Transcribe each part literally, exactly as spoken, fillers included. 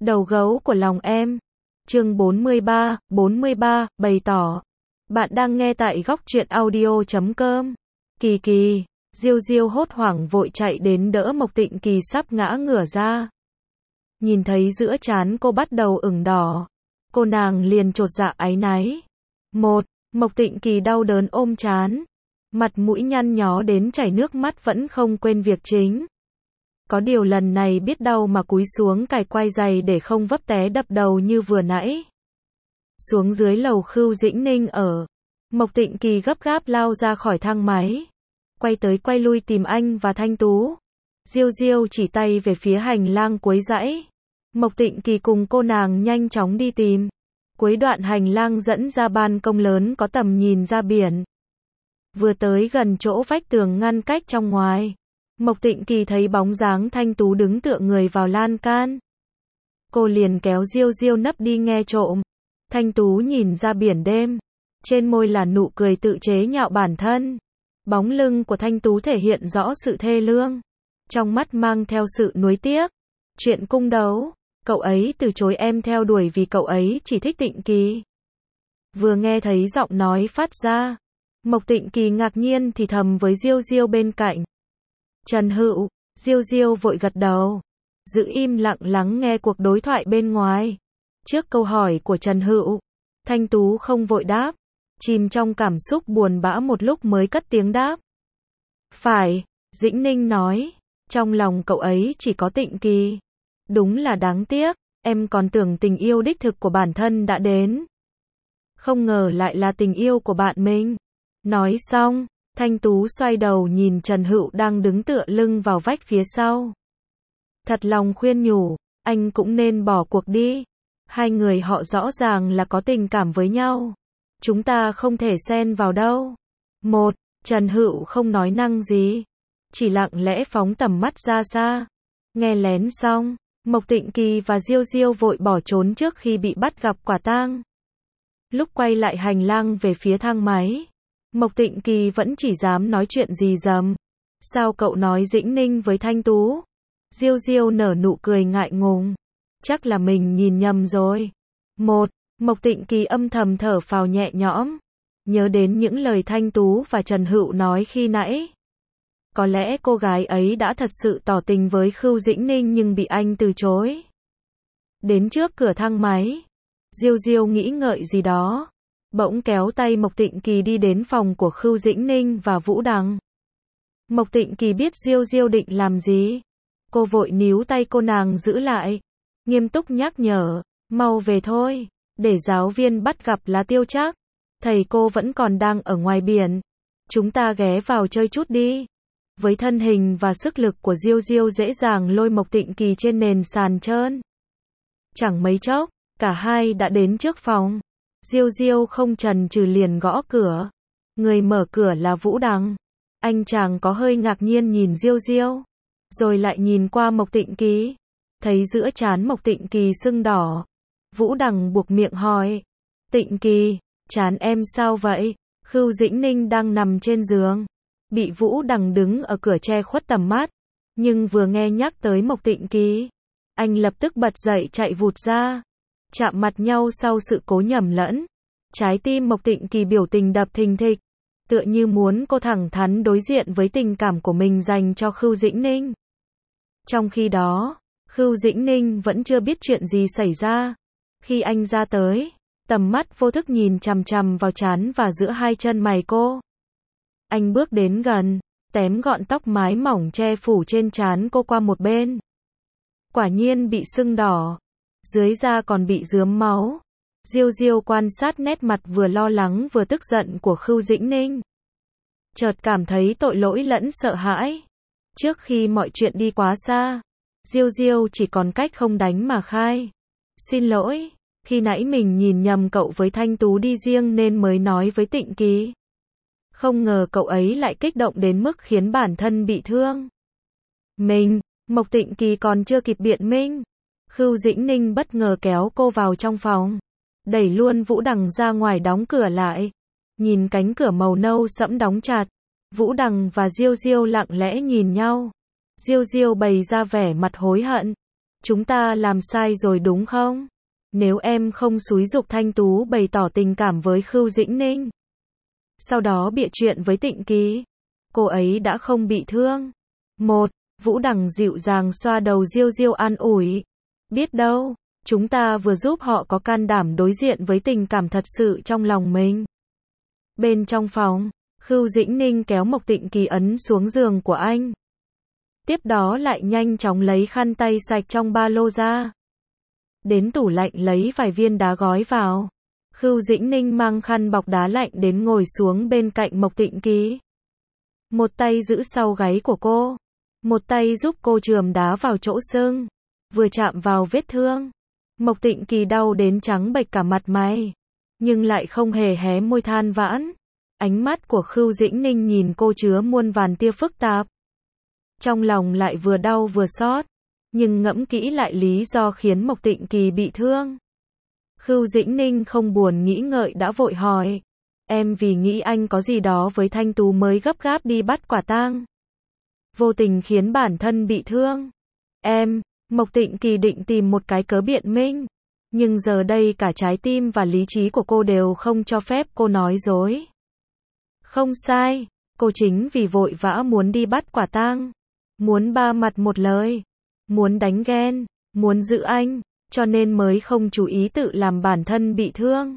Đầu gấu của lòng em. Chương bốn mươi ba, bốn mươi ba, bày tỏ. Bạn đang nghe tại góc truyện audio chấm com. Kỳ Kỳ, Diêu Diêu hốt hoảng vội chạy đến đỡ Mộc Tịnh Kỳ sắp ngã ngửa ra. Nhìn thấy giữa trán cô bắt đầu ửng đỏ, cô nàng liền chột dạ áy náy. Một, Mộc Tịnh Kỳ đau đớn ôm trán, mặt mũi nhăn nhó đến chảy nước mắt vẫn không quên việc chính. Có điều lần này biết đau mà cúi xuống cài quai giày để không vấp té đập đầu như vừa nãy. Xuống dưới lầu Khưu Dĩnh Ninh ở, Mộc Tịnh Kỳ gấp gáp lao ra khỏi thang máy, quay tới quay lui tìm anh và Thanh Tú. Diêu Diêu chỉ tay về phía hành lang cuối dãy. Mộc Tịnh Kỳ cùng cô nàng nhanh chóng đi tìm. Cuối đoạn hành lang dẫn ra ban công lớn có tầm nhìn ra biển. Vừa tới gần chỗ vách tường ngăn cách trong ngoài, Mộc Tịnh Kỳ thấy bóng dáng Thanh Tú đứng tựa người vào lan can. Cô liền kéo Diêu Diêu nấp đi nghe trộm. Thanh Tú nhìn ra biển đêm, trên môi là nụ cười tự chế nhạo bản thân. Bóng lưng của Thanh Tú thể hiện rõ sự thê lương, trong mắt mang theo sự nuối tiếc. Chuyện cung đấu, cậu ấy từ chối em theo đuổi vì cậu ấy chỉ thích Tịnh Kỳ. Vừa nghe thấy giọng nói phát ra, Mộc Tịnh Kỳ ngạc nhiên thì thầm với Diêu Diêu bên cạnh. Trần Hữu. Diêu Diêu vội gật đầu, giữ im lặng lắng nghe cuộc đối thoại bên ngoài. Trước câu hỏi của Trần Hữu, Thanh Tú không vội đáp, chìm trong cảm xúc buồn bã một lúc mới cất tiếng đáp. Phải, Dĩnh Ninh nói, trong lòng cậu ấy chỉ có Tịnh Kỳ. Đúng là đáng tiếc, em còn tưởng tình yêu đích thực của bản thân đã đến. Không ngờ lại là tình yêu của bạn mình. Nói xong, Thanh Tú xoay đầu nhìn Trần Hữu đang đứng tựa lưng vào vách phía sau. Thật lòng khuyên nhủ, anh cũng nên bỏ cuộc đi. Hai người họ rõ ràng là có tình cảm với nhau. Chúng ta không thể xen vào đâu. Một, Trần Hữu không nói năng gì, chỉ lặng lẽ phóng tầm mắt ra xa. Nghe lén xong, Mộc Tịnh Kỳ và Diêu Diêu vội bỏ trốn trước khi bị bắt gặp quả tang. Lúc quay lại hành lang về phía thang máy, Mộc Tịnh Kỳ vẫn chỉ dám nói chuyện gì dầm. Sao cậu nói Dĩnh Ninh với Thanh Tú? Diêu Diêu nở nụ cười ngại ngùng. Chắc là mình nhìn nhầm rồi. Một, Mộc Tịnh Kỳ âm thầm thở phào nhẹ nhõm, nhớ đến những lời Thanh Tú và Trần Hữu nói khi nãy. Có lẽ cô gái ấy đã thật sự tỏ tình với Khưu Dĩnh Ninh nhưng bị anh từ chối. Đến trước cửa thang máy, Diêu Diêu nghĩ ngợi gì đó, bỗng kéo tay Mộc Tịnh Kỳ đi đến phòng của Khưu Dĩnh Ninh và Vũ Đằng. Mộc Tịnh Kỳ biết Diêu Diêu định làm gì, cô vội níu tay cô nàng giữ lại, nghiêm túc nhắc nhở, mau về thôi, để giáo viên bắt gặp là Tiêu Trác. Thầy cô vẫn còn đang ở ngoài biển, chúng ta ghé vào chơi chút đi. Với thân hình và sức lực của Diêu Diêu dễ dàng lôi Mộc Tịnh Kỳ trên nền sàn trơn. Chẳng mấy chốc, cả hai đã đến trước phòng. Diêu Diêu không chần chừ liền gõ cửa. Người mở cửa là Vũ Đằng. Anh chàng có hơi ngạc nhiên nhìn Diêu Diêu, rồi lại nhìn qua Mộc Tịnh Kỳ. Thấy giữa trán Mộc Tịnh Kỳ sưng đỏ, Vũ Đằng buộc miệng hỏi. Tịnh Kỳ, trán em sao vậy? Khưu Dĩnh Ninh đang nằm trên giường, bị Vũ Đằng đứng ở cửa che khuất tầm mắt. Nhưng vừa nghe nhắc tới Mộc Tịnh Kỳ, anh lập tức bật dậy chạy vụt ra. Chạm mặt nhau sau sự cố nhầm lẫn, trái tim Mộc Tịnh Kỳ biểu tình đập thình thịch, tựa như muốn cô thẳng thắn đối diện với tình cảm của mình dành cho Khưu Dĩnh Ninh. Trong khi đó, Khưu Dĩnh Ninh vẫn chưa biết chuyện gì xảy ra. Khi anh ra tới, tầm mắt vô thức nhìn chằm chằm vào trán và giữa hai chân mày cô. Anh bước đến gần, tém gọn tóc mái mỏng che phủ trên trán cô qua một bên. Quả nhiên bị sưng đỏ, dưới da còn bị rướm máu. Diêu Diêu quan sát nét mặt vừa lo lắng vừa tức giận của Khưu Dĩnh Ninh, chợt cảm thấy tội lỗi lẫn sợ hãi. Trước khi mọi chuyện đi quá xa, Diêu Diêu chỉ còn cách không đánh mà khai. Xin lỗi, khi nãy mình nhìn nhầm cậu với Thanh Tú đi riêng nên mới nói với Tịnh Kỳ. Không ngờ cậu ấy lại kích động đến mức khiến bản thân bị thương. Mình, Mộc Tịnh Kỳ còn chưa kịp biện minh, Khưu Dĩnh Ninh bất ngờ kéo cô vào trong phòng, đẩy luôn Vũ Đằng ra ngoài đóng cửa lại. Nhìn cánh cửa màu nâu sẫm đóng chặt, Vũ Đằng và Diêu Diêu lặng lẽ nhìn nhau. Diêu Diêu bày ra vẻ mặt hối hận, chúng ta làm sai rồi đúng không? Nếu em không xúi giục Thanh Tú bày tỏ tình cảm với Khưu Dĩnh Ninh, sau đó bịa chuyện với Tịnh Kỳ, cô ấy đã không bị thương. Một, Vũ Đằng dịu dàng xoa đầu Diêu Diêu an ủi. Biết đâu, chúng ta vừa giúp họ có can đảm đối diện với tình cảm thật sự trong lòng mình. Bên trong phòng, Khưu Dĩnh Ninh kéo Mộc Tịnh Kỳ ấn xuống giường của anh. Tiếp đó lại nhanh chóng lấy khăn tay sạch trong ba lô ra. Đến tủ lạnh lấy vài viên đá gói vào. Khưu Dĩnh Ninh mang khăn bọc đá lạnh đến ngồi xuống bên cạnh Mộc Tịnh Kỳ. Một tay giữ sau gáy của cô, một tay giúp cô chườm đá vào chỗ sưng, vừa chạm vào vết thương. Mộc Tịnh Kỳ đau đến trắng bệch cả mặt mày, nhưng lại không hề hé môi than vãn. Ánh mắt của Khưu Dĩnh Ninh nhìn cô chứa muôn vàn tia phức tạp. Trong lòng lại vừa đau vừa xót, nhưng ngẫm kỹ lại lý do khiến Mộc Tịnh Kỳ bị thương. Khưu Dĩnh Ninh không buồn nghĩ ngợi đã vội hỏi. Em vì nghĩ anh có gì đó với Thanh Tú mới gấp gáp đi bắt quả tang. Vô tình khiến bản thân bị thương. Em, Mộc Tịnh Kỳ định tìm một cái cớ biện minh. Nhưng giờ đây cả trái tim và lý trí của cô đều không cho phép cô nói dối. Không sai, cô chính vì vội vã muốn đi bắt quả tang, muốn ba mặt một lời, muốn đánh ghen, muốn giữ anh, cho nên mới không chú ý tự làm bản thân bị thương.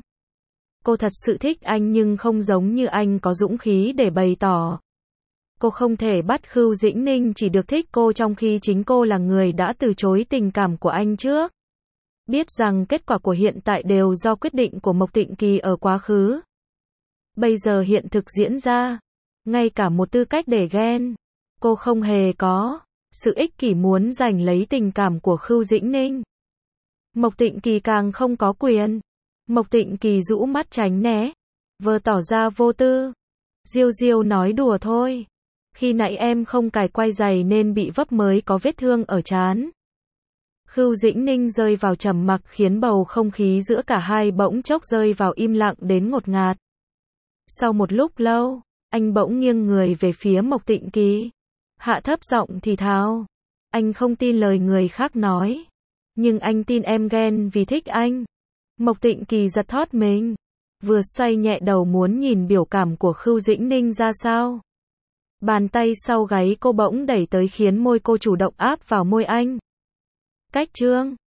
Cô thật sự thích anh nhưng không giống như anh có dũng khí để bày tỏ. Cô không thể bắt Khưu Dĩnh Ninh chỉ được thích cô trong khi chính cô là người đã từ chối tình cảm của anh trước. Biết rằng kết quả của hiện tại đều do quyết định của Mộc Tịnh Kỳ ở quá khứ. Bây giờ hiện thực diễn ra, ngay cả một tư cách để ghen, cô không hề có. Sự ích kỷ muốn giành lấy tình cảm của Khưu Dĩnh Ninh. Mộc Tịnh Kỳ càng không có quyền. Mộc Tịnh Kỳ rũ mắt tránh né, vờ tỏ ra vô tư. Diêu Diêu nói đùa thôi. Khi nãy em không cài quai giày nên bị vấp mới có vết thương ở trán. Khưu Dĩnh Ninh rơi vào trầm mặc khiến bầu không khí giữa cả hai bỗng chốc rơi vào im lặng đến ngột ngạt. Sau một lúc lâu, anh bỗng nghiêng người về phía Mộc Tịnh Kỳ, hạ thấp giọng thì thào. Anh không tin lời người khác nói, nhưng anh tin em ghen vì thích anh. Mộc Tịnh Kỳ giật thót mình, vừa xoay nhẹ đầu muốn nhìn biểu cảm của Khưu Dĩnh Ninh ra sao. Bàn tay sau gáy cô bỗng đẩy tới khiến môi cô chủ động áp vào môi anh. Cách chương